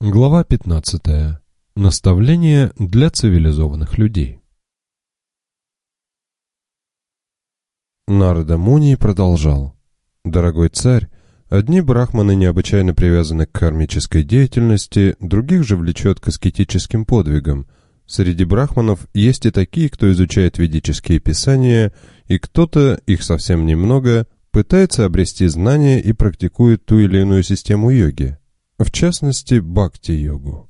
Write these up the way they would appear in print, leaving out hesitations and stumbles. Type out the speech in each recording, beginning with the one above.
Глава 15. Наставление для цивилизованных людей. Нарада Муни продолжал. «Дорогой царь, одни брахманы необычайно привязаны к кармической деятельности, других же влечет к аскетическим подвигам. Среди брахманов есть и такие, кто изучает ведические писания, и кто-то, их совсем немного, пытается обрести знания и практикует ту или иную систему йоги. В частности, бхакти-йогу.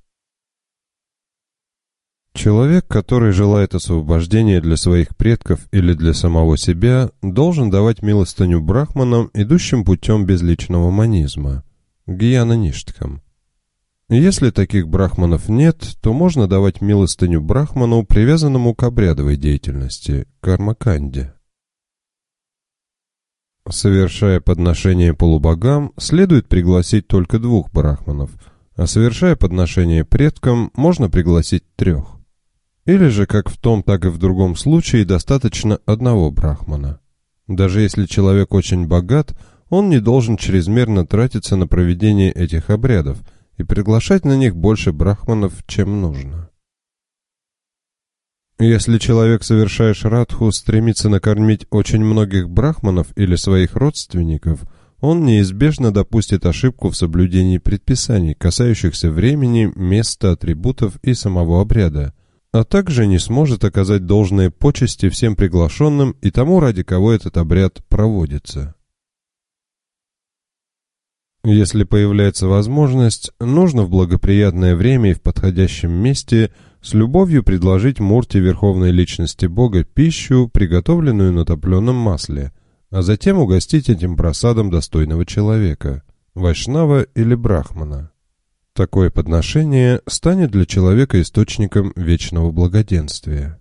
Человек, который желает освобождения для своих предков или для самого себя, должен давать милостыню брахманам, идущим путем безличного манизма, гьяна-ништхам. Если таких брахманов нет, то можно давать милостыню брахману, привязанному к обрядовой деятельности, кармаканде. Совершая подношение полубогам, следует пригласить только 2 брахманов, а совершая подношение предкам, можно пригласить 3. Или же, как в том, так и в другом случае, достаточно 1 брахмана. Даже если человек очень богат, он не должен чрезмерно тратиться на проведение этих обрядов и приглашать на них больше брахманов, чем нужно. Если человек, совершая шрадху, стремится накормить очень многих брахманов или своих родственников, он неизбежно допустит ошибку в соблюдении предписаний, касающихся времени, места, атрибутов и самого обряда, а также не сможет оказать должные почести всем приглашенным и тому, ради кого этот обряд проводится. Если появляется возможность, нужно в благоприятное время и в подходящем месте с любовью предложить мурти Верховной Личности Бога пищу, приготовленную на топленом масле, а затем угостить этим прасадом достойного человека, вайшнава или брахмана. Такое подношение станет для человека источником вечного благоденствия.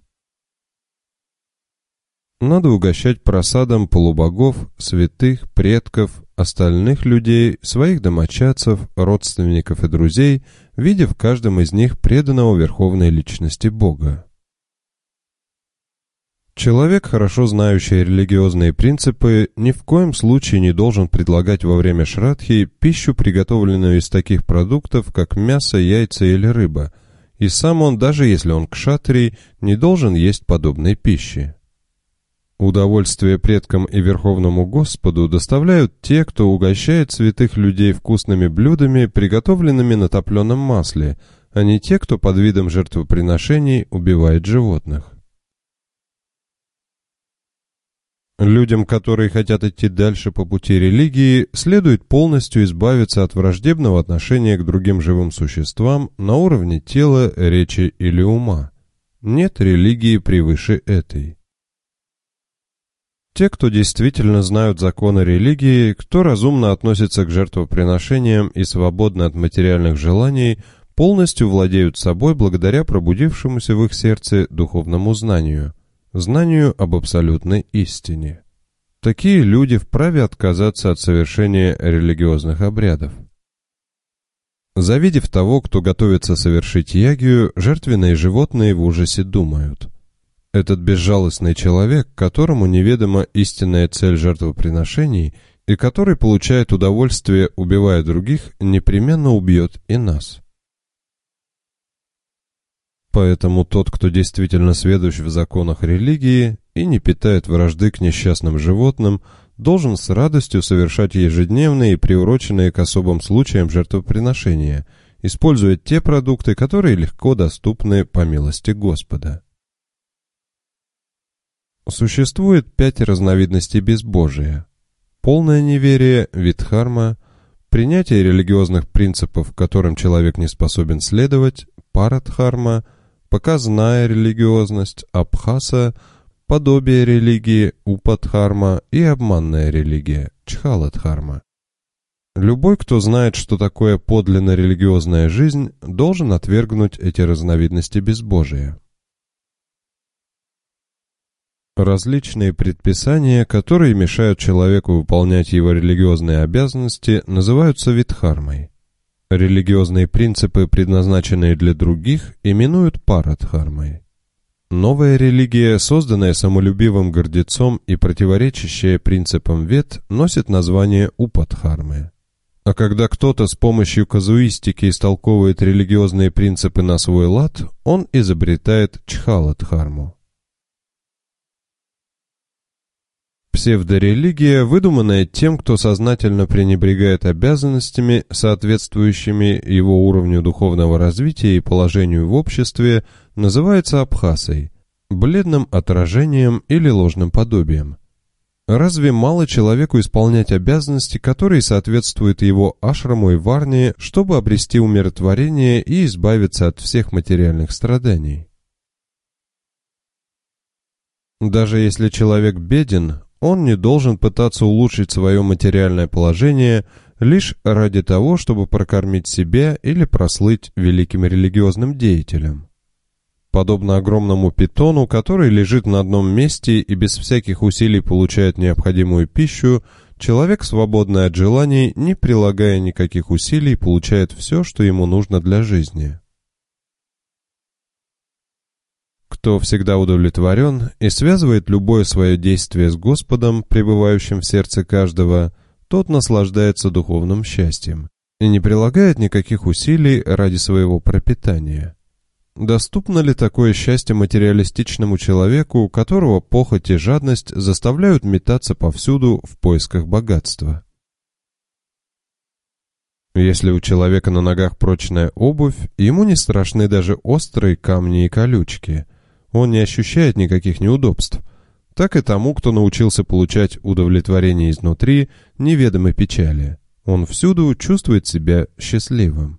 Надо угощать прасадом полубогов, святых, предков, остальных людей, своих домочадцев, родственников и друзей, видя в каждом из них преданного Верховной Личности Бога. Человек, хорошо знающий религиозные принципы, ни в коем случае не должен предлагать во время шрадхи пищу, приготовленную из таких продуктов, как мясо, яйца или рыба, и сам он, даже если он кшатрий, не должен есть подобной пищи. Удовольствие предкам и Верховному Господу доставляют те, кто угощает святых людей вкусными блюдами, приготовленными на топленом масле, а не те, кто под видом жертвоприношений убивает животных. Людям, которые хотят идти дальше по пути религии, следует полностью избавиться от враждебного отношения к другим живым существам на уровне тела, речи или ума. Нет религии превыше этой. Те, кто действительно знают законы религии, кто разумно относится к жертвоприношениям и свободны от материальных желаний, полностью владеют собой благодаря пробудившемуся в их сердце духовному знанию об абсолютной истине. Такие люди вправе отказаться от совершения религиозных обрядов. Завидев того, кто готовится совершить ягью, жертвенные животные в ужасе думают: этот безжалостный человек, которому неведома истинная цель жертвоприношений и который получает удовольствие, убивая других, непременно убьет и нас. Поэтому тот, кто действительно сведущ в законах религии и не питает вражды к несчастным животным, должен с радостью совершать ежедневные и приуроченные к особым случаям жертвоприношения, используя те продукты, которые легко доступны по милости Господа. Существует 5 разновидностей безбожия: полное неверие, виддхарма, принятие религиозных принципов, которым человек не способен следовать, парадхарма, показная религиозность, абхаса, подобие религии, упадхарма и обманная религия, чхаладхарма. Любой, кто знает, что такое подлинно религиозная жизнь, должен отвергнуть эти разновидности безбожия. Различные предписания, которые мешают человеку выполнять его религиозные обязанности, называются виддхармой. Религиозные принципы, предназначенные для других, именуют парадхармой. Новая религия, созданная самолюбивым гордецом и противоречащая принципам вед, носит название упадхармы. А когда кто-то с помощью казуистики истолковывает религиозные принципы на свой лад, он изобретает чхала-дхарму. Псевдорелигия, выдуманная тем, кто сознательно пренебрегает обязанностями, соответствующими его уровню духовного развития и положению в обществе, называется абхасой, бледным отражением или ложным подобием. Разве мало человеку исполнять обязанности, которые соответствуют его ашраму и варне, чтобы обрести умиротворение и избавиться от всех материальных страданий? Даже если человек беден, он не должен пытаться улучшить свое материальное положение лишь ради того, чтобы прокормить себя или прослыть великим религиозным деятелем. Подобно огромному питону, который лежит на одном месте и без всяких усилий получает необходимую пищу, человек, свободный от желаний, не прилагая никаких усилий, получает все, что ему нужно для жизни. Кто всегда удовлетворен и связывает любое свое действие с Господом, пребывающим в сердце каждого, тот наслаждается духовным счастьем и не прилагает никаких усилий ради своего пропитания. Доступно ли такое счастье материалистичному человеку, у которого похоть и жадность заставляют метаться повсюду в поисках богатства? Если у человека на ногах прочная обувь, ему не страшны даже острые камни и колючки. Он не ощущает никаких неудобств. Так и тому, кто научился получать удовлетворение изнутри, неведомой печали. Он всюду чувствует себя счастливым.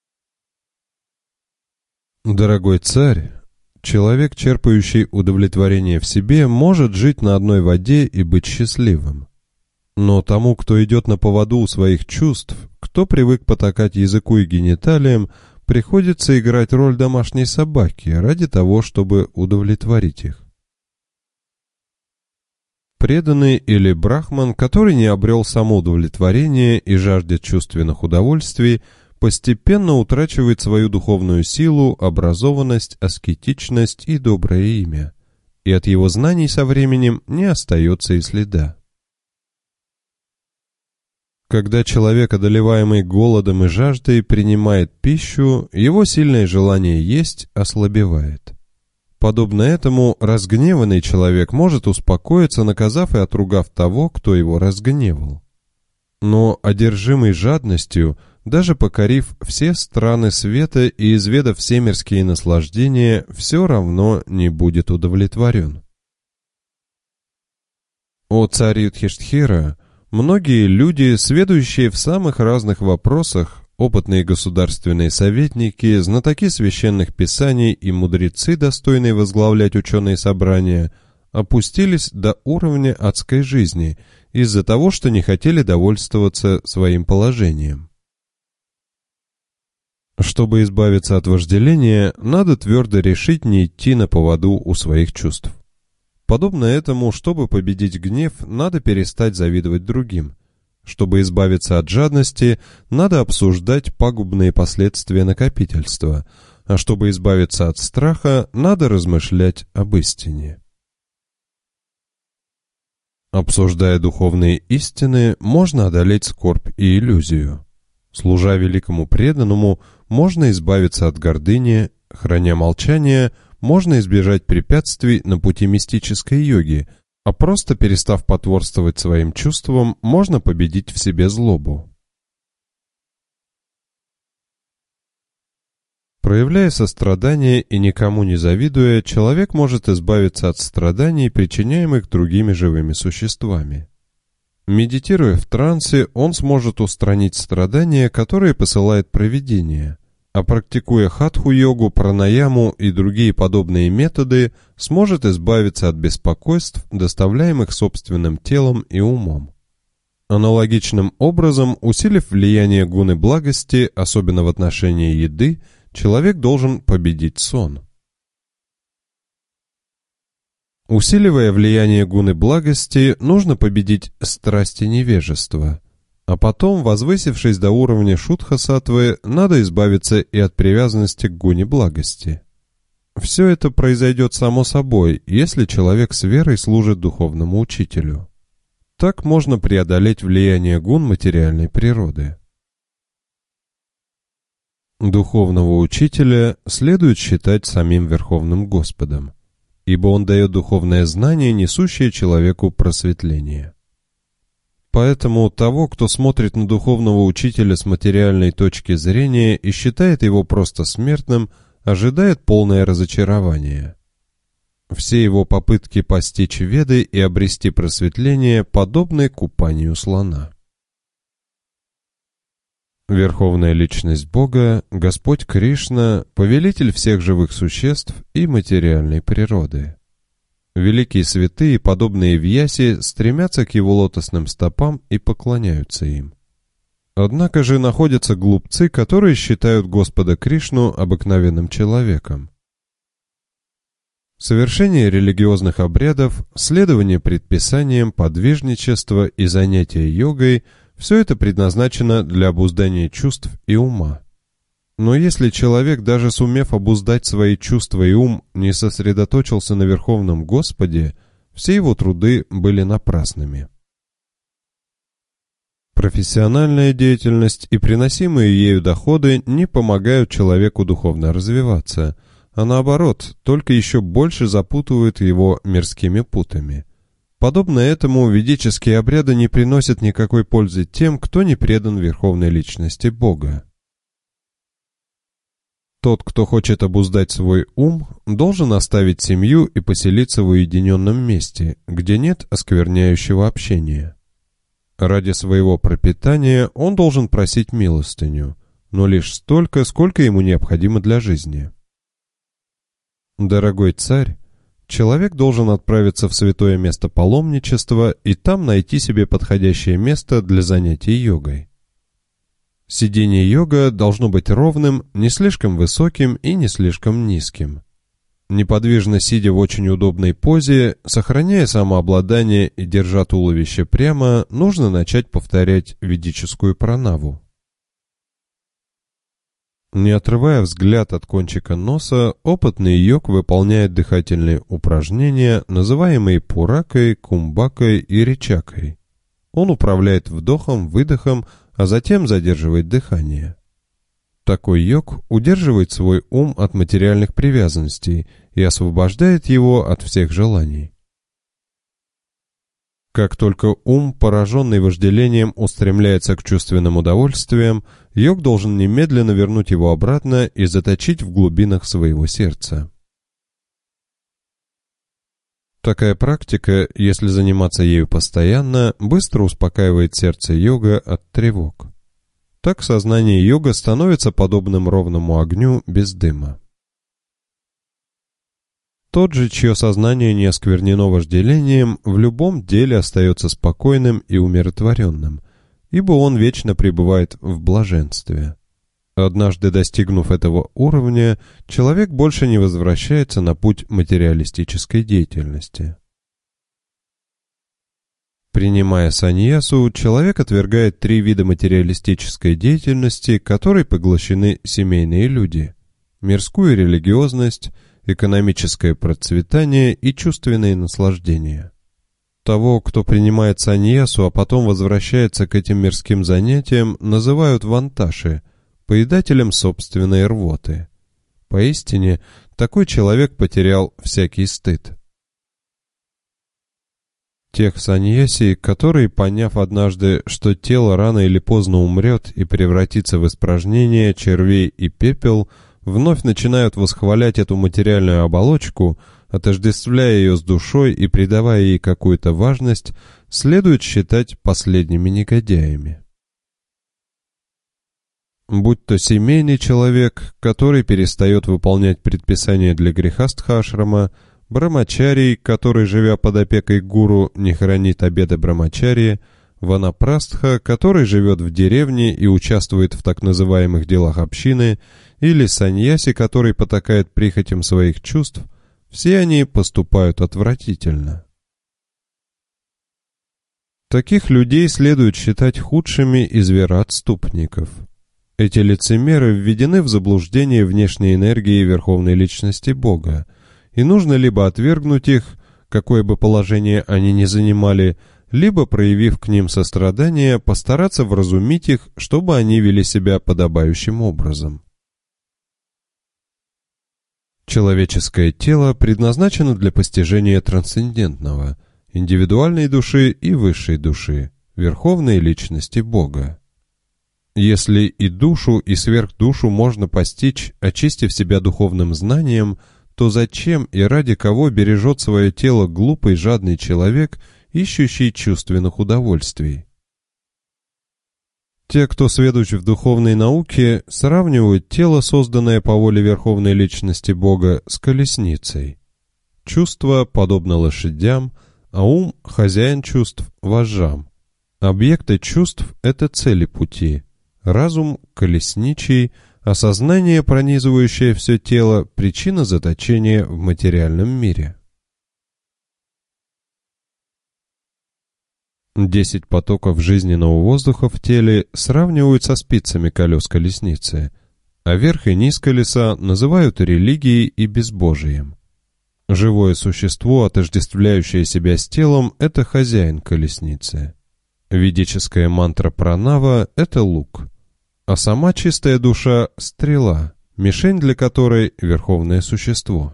Дорогой царь, человек, черпающий удовлетворение в себе, может жить на одной воде и быть счастливым. Но тому, кто идет на поводу у своих чувств, кто привык потакать языку и гениталиям, приходится играть роль домашней собаки ради того, чтобы удовлетворить их. Преданный или брахман, который не обрел самоудовлетворение и жаждет чувственных удовольствий, постепенно утрачивает свою духовную силу, образованность, аскетичность и доброе имя, и от его знаний со временем не остается и следа. Когда человек, одолеваемый голодом и жаждой, принимает пищу, его сильное желание есть ослабевает. Подобно этому, разгневанный человек может успокоиться, наказав и отругав того, кто его разгневал. Но одержимый жадностью, даже покорив все страны света и изведав все мирские наслаждения, все равно не будет удовлетворен. О царь Юдхиштхира, многие люди, сведущие в самых разных вопросах, опытные государственные советники, знатоки священных писаний и мудрецы, достойные возглавлять ученые собрания, опустились до уровня адской жизни из-за того, что не хотели довольствоваться своим положением. Чтобы избавиться от вожделения, надо твердо решить не идти на поводу у своих чувств. Подобно этому, чтобы победить гнев, надо перестать завидовать другим. Чтобы избавиться от жадности, надо обсуждать пагубные последствия накопительства, а чтобы избавиться от страха, надо размышлять об истине. Обсуждая духовные истины, можно одолеть скорбь и иллюзию. Служа великому преданному, можно избавиться от гордыни, храня молчание, можно избежать препятствий на пути мистической йоги, а просто перестав потворствовать своим чувствам, можно победить в себе злобу. Проявляя сострадание и никому не завидуя, человек может избавиться от страданий, причиняемых другими живыми существами. Медитируя в трансе, он сможет устранить страдания, которые посылает провидение, а практикуя хатху-йогу, пранаяму и другие подобные методы, сможет избавиться от беспокойств, доставляемых собственным телом и умом. Аналогичным образом, усилив влияние гуны благости, особенно в отношении еды, человек должен победить сон. Усиливая влияние гуны благости, нужно победить страсти невежества, а потом, возвысившись до уровня шудха-саттвы, надо избавиться и от привязанности к гуне благости. Все это произойдет само собой, если человек с верой служит духовному учителю. Так можно преодолеть влияние гун материальной природы. Духовного учителя следует считать самим Верховным Господом, ибо он дает духовное знание, несущее человеку просветление. Поэтому того, кто смотрит на духовного учителя с материальной точки зрения и считает его просто смертным, ожидает полное разочарование. Все его попытки постичь Веды и обрести просветление подобны купанию слона. Верховная Личность Бога, Господь Кришна, повелитель всех живых существ и материальной природы. Великие святые, подобные Вьясе, стремятся к его лотосным стопам и поклоняются им. Однако же находятся глупцы, которые считают Господа Кришну обыкновенным человеком. Совершение религиозных обрядов, следование предписаниям, подвижничество и занятие йогой – все это предназначено для обуздания чувств и ума. Но если человек, даже сумев обуздать свои чувства и ум, не сосредоточился на Верховном Господе, все его труды были напрасными. Профессиональная деятельность и приносимые ею доходы не помогают человеку духовно развиваться, а наоборот, только еще больше запутывают его мирскими путами. Подобно этому, ведические обряды не приносят никакой пользы тем, кто не предан Верховной Личности Бога. Тот, кто хочет обуздать свой ум, должен оставить семью и поселиться в уединенном месте, где нет оскверняющего общения. Ради своего пропитания он должен просить милостыню, но лишь столько, сколько ему необходимо для жизни. Дорогой царь, человек должен отправиться в святое место паломничества и там найти себе подходящее место для занятий йогой. Сидение йога должно быть ровным, не слишком высоким и не слишком низким. Неподвижно сидя в очень удобной позе, сохраняя самообладание и держа туловище прямо, нужно начать повторять ведическую пранаву. Не отрывая взгляд от кончика носа, опытный йог выполняет дыхательные упражнения, называемые пуракой, кумбакой и ричакой. Он управляет вдохом, выдохом, а затем задерживает дыхание. Такой йог удерживает свой ум от материальных привязанностей и освобождает его от всех желаний. Как только ум, пораженный вожделением, устремляется к чувственным удовольствиям, йог должен немедленно вернуть его обратно и заточить в глубинах своего сердца. Такая практика, если заниматься ею постоянно, быстро успокаивает сердце йога от тревог. Так сознание йога становится подобным ровному огню без дыма. Тот же, чье сознание не осквернено вожделением, в любом деле остается спокойным и умиротворенным, ибо он вечно пребывает в блаженстве. Однажды достигнув этого уровня, человек больше не возвращается на путь материалистической деятельности. Принимая саньясу, человек отвергает 3 вида материалистической деятельности, которой поглощены семейные люди: мирскую религиозность, экономическое процветание и чувственные наслаждения. Того, кто принимает саньясу, а потом возвращается к этим мирским занятиям, называют ванташи, поедателем собственной рвоты. Поистине, такой человек потерял всякий стыд. Тех саньяси, которые, поняв однажды, что тело рано или поздно умрет и превратится в испражнение, червей и пепел, вновь начинают восхвалять эту материальную оболочку, отождествляя ее с душой и придавая ей какую-то важность, следует считать последними негодяями. Будь то семейный человек, который перестает выполнять предписания для грехастха-ашрама, брамачарий, который, живя под опекой гуру, не хранит обеты брамачарии, ванапрастха, который живет в деревне и участвует в так называемых делах общины, или саньяси, который потакает прихотям своих чувств, все они поступают отвратительно. Таких людей следует считать худшими из вероотступников. Эти лицемеры введены в заблуждение внешней энергии Верховной Личности Бога, и нужно либо отвергнуть их, какое бы положение они ни занимали, либо, проявив к ним сострадание, постараться вразумить их, чтобы они вели себя подобающим образом. Человеческое тело предназначено для постижения трансцендентного, индивидуальной души и высшей души, верховной личности Бога. Если и душу, и сверхдушу можно постичь, очистив себя духовным знанием, то зачем и ради кого бережет свое тело глупый жадный человек, ищущий чувственных удовольствий? Те, кто сведущ в духовной науке, сравнивают тело, созданное по воле Верховной Личности Бога, с колесницей. Чувство подобно лошадям, а ум – хозяин чувств, вожжам. Объекты чувств – это цели пути. Разум – колесничий, а сознание, пронизывающее все тело, причина заточения в материальном мире. 10 потоков жизненного воздуха в теле сравнивают со спицами колес колесницы, а верх и низ колеса называют религией и безбожием. Живое существо, отождествляющее себя с телом, это хозяин колесницы. Ведическая мантра пранава – это лук, а сама чистая душа – стрела, мишень для которой – верховное существо.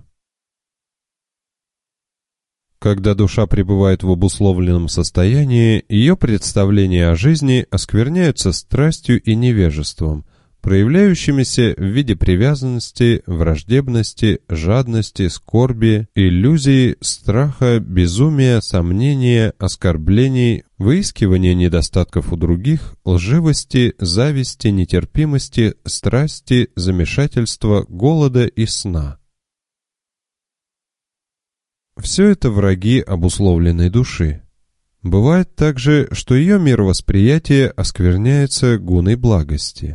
Когда душа пребывает в обусловленном состоянии, ее представления о жизни оскверняются страстью и невежеством, проявляющимися в виде привязанности, враждебности, жадности, скорби, иллюзии, страха, безумия, сомнения, оскорблений, выискивания недостатков у других, лживости, зависти, нетерпимости, страсти, замешательства, голода и сна. Все это враги обусловленной души. Бывает также, что ее мировосприятие оскверняется гуной благости.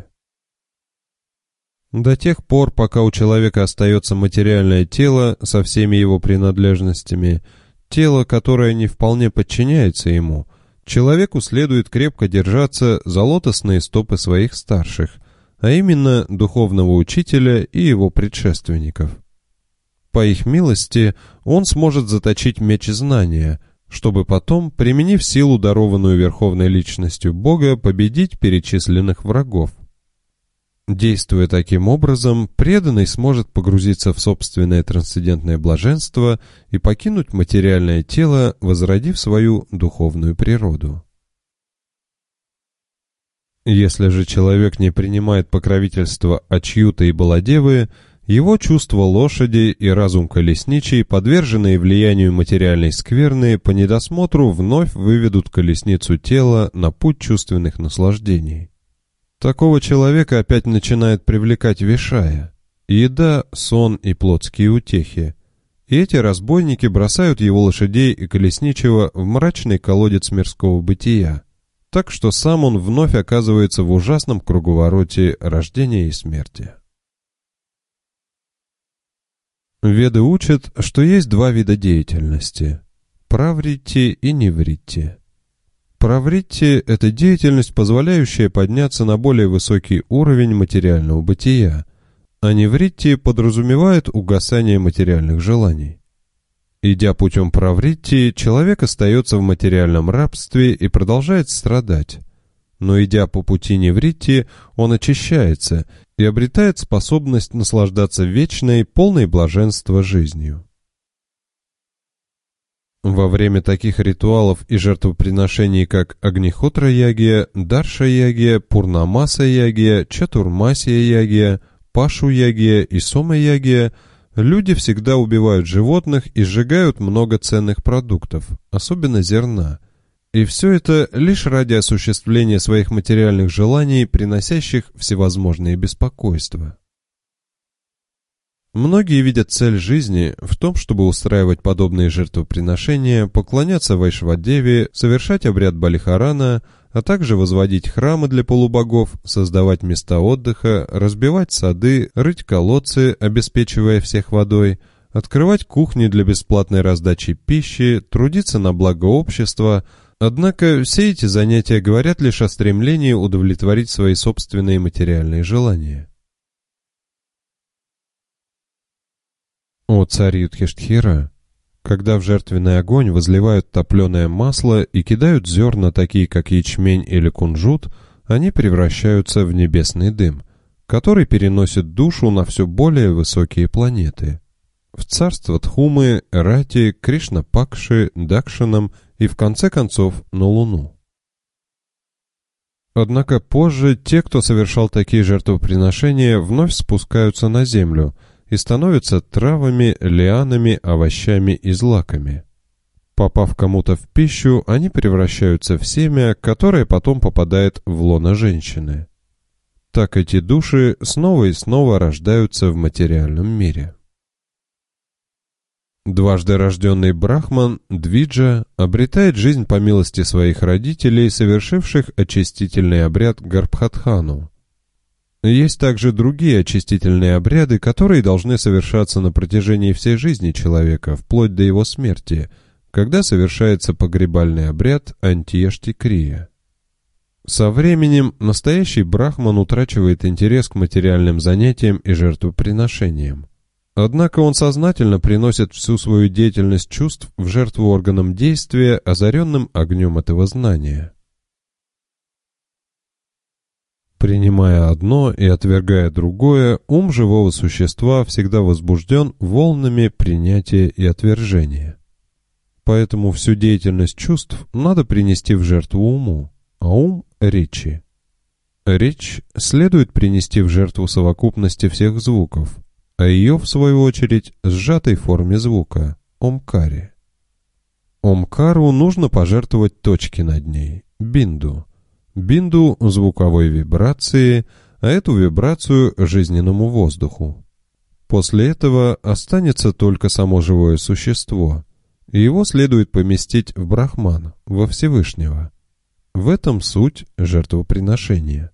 До тех пор, пока у человека остается материальное тело со всеми его принадлежностями, тело, которое не вполне подчиняется ему, человеку следует крепко держаться за лотосные стопы своих старших, а именно духовного учителя и его предшественников. По их милости он сможет заточить меч знания, чтобы потом, применив силу, дарованную Верховной Личностью Бога, победить перечисленных врагов. Действуя таким образом, преданный сможет погрузиться в собственное трансцендентное блаженство и покинуть материальное тело, возродив свою духовную природу. Если же человек не принимает покровительства Ачьюта и Баладевы, его чувство лошади и разум колесничий, подверженные влиянию материальной скверны, по недосмотру вновь выведут колесницу тела на путь чувственных наслаждений. Такого человека опять начинает привлекать вишая, еда, сон и плотские утехи, и эти разбойники бросают его лошадей и колесничего в мрачный колодец мирского бытия, так что сам он вновь оказывается в ужасном круговороте рождения и смерти. Веды учат, что есть два вида деятельности – правритти и невритти. Правритти – это деятельность, позволяющая подняться на более высокий уровень материального бытия, а невритти подразумевает угасание материальных желаний. Идя путем правритти, человек остается в материальном рабстве и продолжает страдать, но идя по пути невритти, он очищается и обретает способность наслаждаться вечной, полной блаженства жизнью. Во время таких ритуалов и жертвоприношений, как Агнихотра-ягия, Дарша-ягия, Пурнамаса-ягия, Чатурмасия-ягия, Пашу-ягия и Сома-ягия, люди всегда убивают животных и сжигают много ценных продуктов, особенно зерна. И все это лишь ради осуществления своих материальных желаний, приносящих всевозможные беспокойства. Многие видят цель жизни в том, чтобы устраивать подобные жертвоприношения, поклоняться Вайшвадеве, совершать обряд Балихарана, а также возводить храмы для полубогов, создавать места отдыха, разбивать сады, рыть колодцы, обеспечивая всех водой, открывать кухни для бесплатной раздачи пищи, трудиться на благо общества. Однако все эти занятия говорят лишь о стремлении удовлетворить свои собственные материальные желания. О царь Юдхиштхира, когда в жертвенный огонь возливают топленое масло и кидают зерна, такие как ячмень или кунжут, они превращаются в небесный дым, который переносит душу на все более высокие планеты. в царство Дхумы, Рати, Кришна-Пакши, Дакшинам и в конце концов на Луну. Однако позже те, кто совершал такие жертвоприношения, вновь спускаются на землю и становятся травами, лианами, овощами и злаками. Попав кому-то в пищу, они превращаются в семя, которое потом попадает в лоно женщины. Так эти души снова и снова рождаются в материальном мире. Дважды рожденный Брахман, Двиджа, обретает жизнь по милости своих родителей, совершивших очистительный обряд Гарбхатхану. Есть также другие очистительные обряды, которые должны совершаться на протяжении всей жизни человека, вплоть до его смерти, когда совершается погребальный обряд Антьешти-крия. Со временем настоящий брахман утрачивает интерес к материальным занятиям и жертвоприношениям. Однако он сознательно приносит всю свою деятельность чувств в жертву органам действия, озаренным огнем этого знания. Принимая одно и отвергая другое, ум живого существа всегда возбужден волнами принятия и отвержения. Поэтому всю деятельность чувств надо принести в жертву уму, а ум – речи. Речь следует принести в жертву совокупности всех звуков, а ее, в свою очередь, сжатой форме звука – омкаре. Омкару нужно пожертвовать точки над ней – бинду. Бинду – звуковой вибрации, а эту вибрацию – жизненному воздуху. После этого останется только само живое существо, и его следует поместить в Брахман, во Всевышнего. В этом суть жертвоприношения.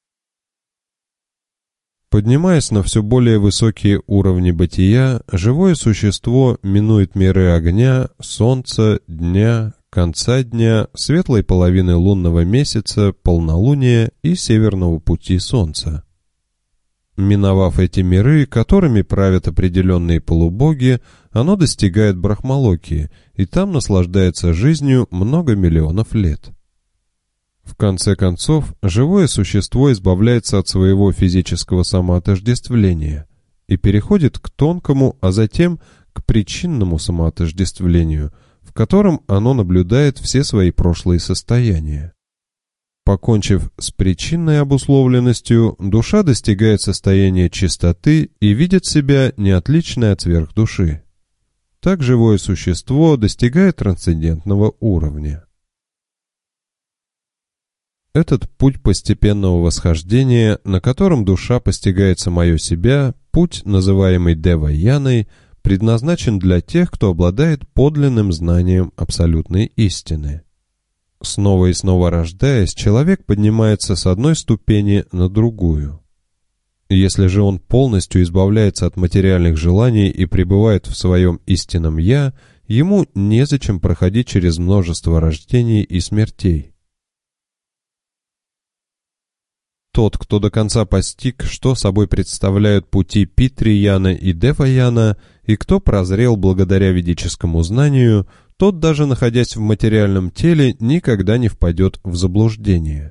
Поднимаясь на все более высокие уровни бытия, живое существо минует миры огня, солнца, дня, конца дня, светлой половины лунного месяца, полнолуния и северного пути солнца. Миновав эти миры, которыми правят определенные полубоги, оно достигает Брахмалоки и там наслаждается жизнью много миллионов лет. В конце концов, живое существо избавляется от своего физического самоотождествления и переходит к тонкому, а затем к причинному самоотождествлению, в котором оно наблюдает все свои прошлые состояния. Покончив с причинной обусловленностью, душа достигает состояния чистоты и видит себя не отличной от сверхдуши. Так живое существо достигает трансцендентного уровня. Этот путь постепенного восхождения, на котором душа постигает самое себя, путь, называемый Дева-яной, предназначен для тех, кто обладает подлинным знанием абсолютной истины. Снова и снова рождаясь, человек поднимается с одной ступени на другую. Если же он полностью избавляется от материальных желаний и пребывает в своем истинном «я», ему незачем проходить через множество рождений и смертей. Тот, кто до конца постиг, что собой представляют пути Питри-яна и Дева-яна, и кто прозрел благодаря ведическому знанию, тот, даже находясь в материальном теле, никогда не впадет в заблуждение.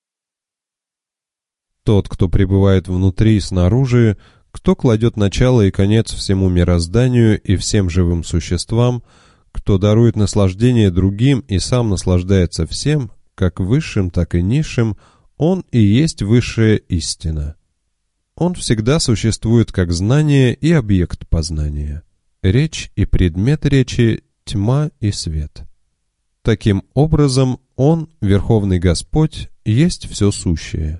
Тот, кто пребывает внутри и снаружи, кто кладет начало и конец всему мирозданию и всем живым существам, кто дарует наслаждение другим и сам наслаждается всем, как высшим, так и низшим, он и есть высшая истина. Он всегда существует как знание и объект познания, речь и предмет речи, тьма и свет. Таким образом, Он, Верховный Господь, есть все сущее.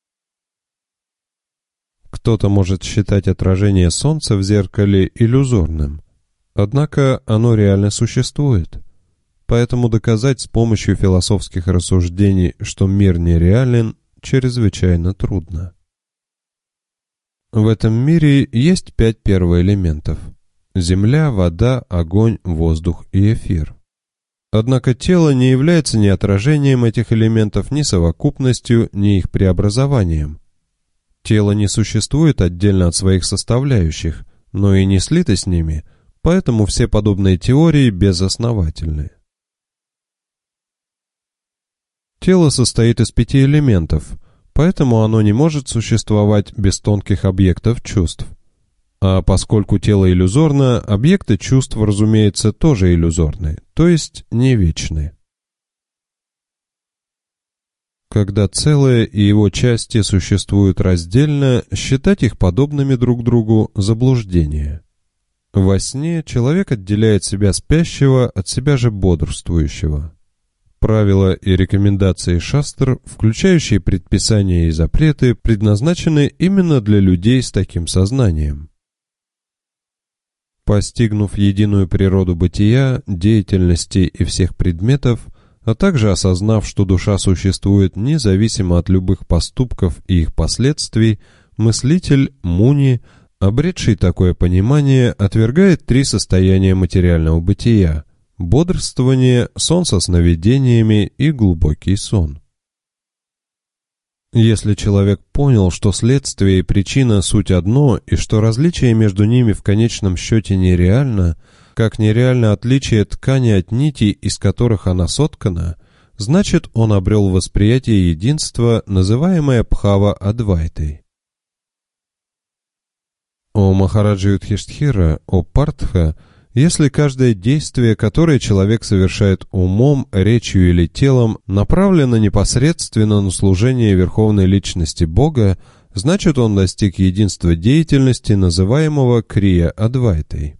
Кто-то может считать отражение солнца в зеркале иллюзорным, однако оно реально существует. Поэтому доказать с помощью философских рассуждений, что мир нереален, чрезвычайно трудно. В этом мире есть 5 первоэлементов – земля, вода, огонь, воздух и эфир. Однако тело не является ни отражением этих элементов, ни совокупностью, ни их преобразованием. Тело не существует отдельно от своих составляющих, но и не слито с ними, поэтому все подобные теории безосновательны. Тело состоит из 5 элементов, поэтому оно не может существовать без тонких объектов чувств. А поскольку тело иллюзорно, объекты чувств, разумеется, тоже иллюзорны, то есть не вечны. Когда целое и его части существуют раздельно, считать их подобными друг другу – заблуждение. Во сне человек отделяет себя спящего от себя же бодрствующего. Правила и рекомендации шастр, включающие предписания и запреты, предназначены именно для людей с таким сознанием. Постигнув единую природу бытия, деятельности и всех предметов, а также осознав, что душа существует независимо от любых поступков и их последствий, мыслитель Муни, обретший такое понимание, отвергает три состояния материального бытия – бодрствование, сон со сновидениями и глубокий сон. Если человек понял, что следствие и причина суть одно, и что различие между ними в конечном счете нереально, как нереально отличие ткани от нитей, из которых она соткана, значит, он обрел восприятие единства, называемое Бхава-Адвайтой. О Махараджа Юдхиштхира, о Партха, если каждое действие, которое человек совершает умом, речью или телом, направлено непосредственно на служение Верховной Личности Бога, значит, он достиг единства деятельности, называемого Крия-Адвайтой.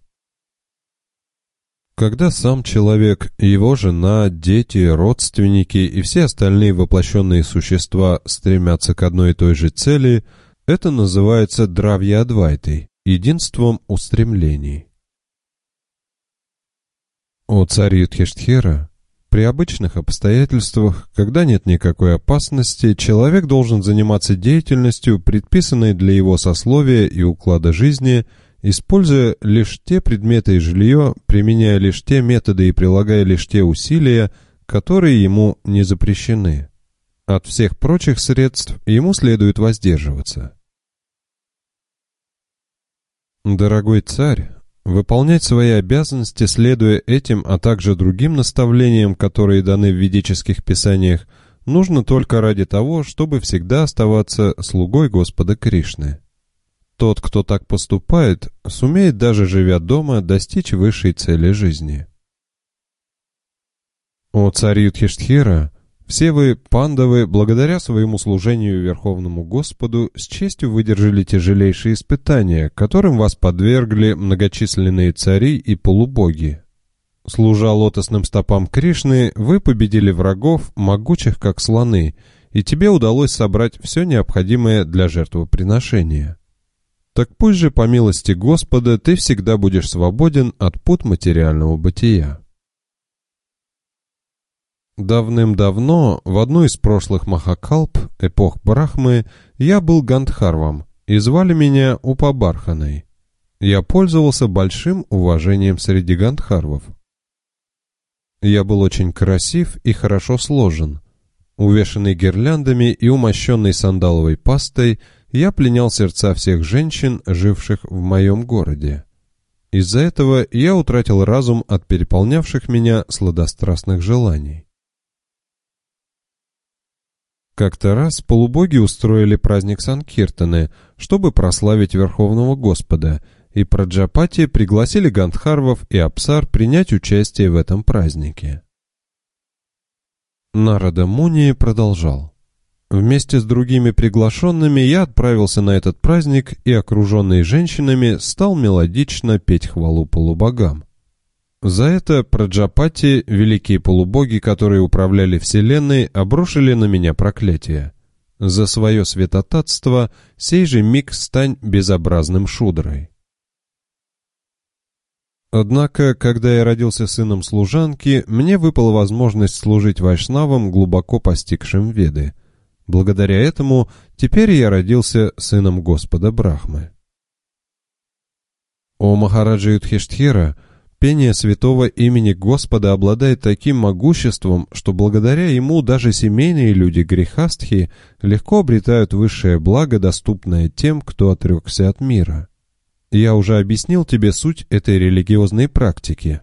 Когда сам человек, его жена, дети, родственники и все остальные воплощенные существа стремятся к одной и той же цели, это называется Дравья-Адвайтой, единством устремлений. О царь Юдхиштхира, при обычных обстоятельствах, когда нет никакой опасности, человек должен заниматься деятельностью, предписанной для его сословия и уклада жизни, используя лишь те предметы и жилье, применяя лишь те методы и прилагая лишь те усилия, которые ему не запрещены. От всех прочих средств ему следует воздерживаться. Дорогой царь, выполнять свои обязанности, следуя этим, а также другим наставлениям, которые даны в ведических писаниях, нужно только ради того, чтобы всегда оставаться слугой Господа Кришны. Тот, кто так поступает, сумеет, даже живя дома, достичь высшей цели жизни. О царь Юдхиштхира, все вы, пандавы, благодаря своему служению Верховному Господу, с честью выдержали тяжелейшие испытания, которым вас подвергли многочисленные цари и полубоги. Служа лотосным стопам Кришны, вы победили врагов, могучих как слоны, и тебе удалось собрать все необходимое для жертвоприношения. Так пусть же, по милости Господа, ты всегда будешь свободен от пут материального бытия. Давным-давно, в одну из прошлых Махакалп, эпох Брахмы, я был Гандхарвом, и звали меня Упабарханой. Я пользовался большим уважением среди гандхарвов. Я был очень красив и хорошо сложен. Увешанный гирляндами и умощенный сандаловой пастой, я пленял сердца всех женщин, живших в моем городе. Из-за этого я утратил разум от переполнявших меня сладострастных желаний. Как-то раз полубоги устроили праздник Санкиртаны, чтобы прославить Верховного Господа, и Праджапати пригласили гандхарвов и апсар принять участие в этом празднике. Нарада Муни продолжал. Вместе с другими приглашенными я отправился на этот праздник и, окруженный женщинами, стал мелодично петь хвалу полубогам. За это Праджапати, великие полубоги, которые управляли вселенной, обрушили на меня проклятие. За свое святотатство сей же миг стань безобразным шудрой. Однако, когда я родился сыном служанки, мне выпала возможность служить вайшнавам, глубоко постигшим Веды. Благодаря этому теперь я родился сыном Господа Брахмы. О Махараджа Юдхиштхира, пение святого имени Господа обладает таким могуществом, что благодаря ему даже семейные люди грехастхи легко обретают высшее благо, доступное тем, кто отрекся от мира. Я уже объяснил тебе суть этой религиозной практики.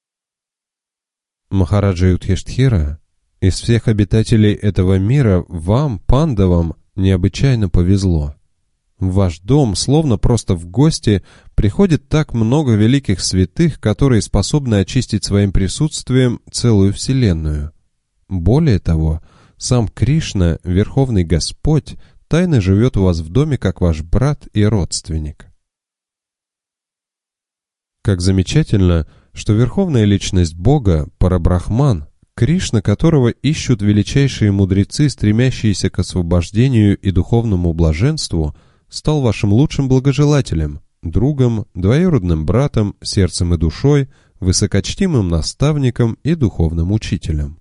Махараджа Юдхиштхира, из всех обитателей этого мира вам, пандавам, необычайно повезло. В ваш дом, словно просто в гости, приходит так много великих святых, которые способны очистить своим присутствием целую вселенную. Более того, сам Кришна, Верховный Господь, тайно живет у вас в доме как ваш брат и родственник. Как замечательно, что Верховная Личность Бога, Парабрахман, Кришна, которого ищут величайшие мудрецы, стремящиеся к освобождению и духовному блаженству, стал вашим лучшим благожелателем, другом, двоюродным братом, сердцем и душой, высокочтимым наставником и духовным учителем.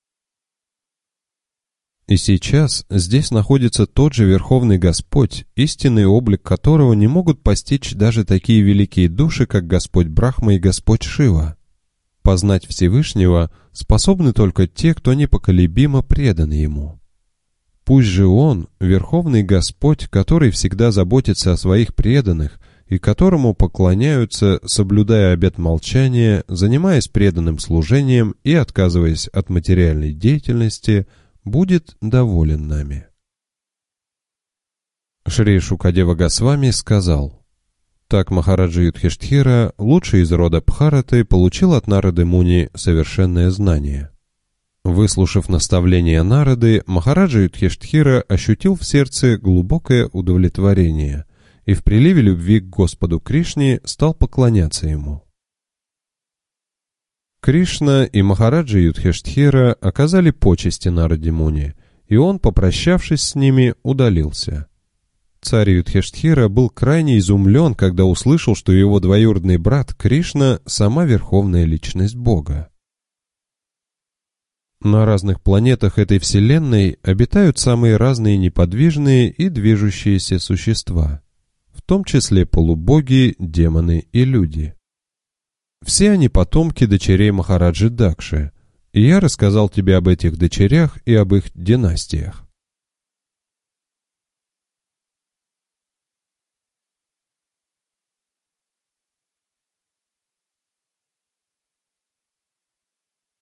И сейчас здесь находится тот же Верховный Господь, истинный облик которого не могут постичь даже такие великие души, как Господь Брахма и Господь Шива. Познать Всевышнего способны только те, кто непоколебимо предан Ему. Пусть же Он, Верховный Господь, который всегда заботится о своих преданных и которому поклоняются, соблюдая обет молчания, занимаясь преданным служением и отказываясь от материальной деятельности, будет доволен нами. Шри Шукадева Госвами сказал: так Махараджа Юдхиштхира, лучший из рода Бхараты, получил от Нарады Муни совершенное знание. Выслушав наставление Нарады, Махараджа Юдхиштхира ощутил в сердце глубокое удовлетворение и в приливе любви к Господу Кришне стал поклоняться Ему. Кришна и Махараджа Юдхиштхира оказали почести Нараде Муни, и он, попрощавшись с ними, удалился. Царь Юдхиштхира был крайне изумлен, когда услышал, что его двоюродный брат Кришна – сама Верховная Личность Бога. На разных планетах этой вселенной обитают самые разные неподвижные и движущиеся существа, в том числе полубоги, демоны и люди. Все они потомки дочерей Махараджи Дакши, и я рассказал тебе об этих дочерях и об их династиях.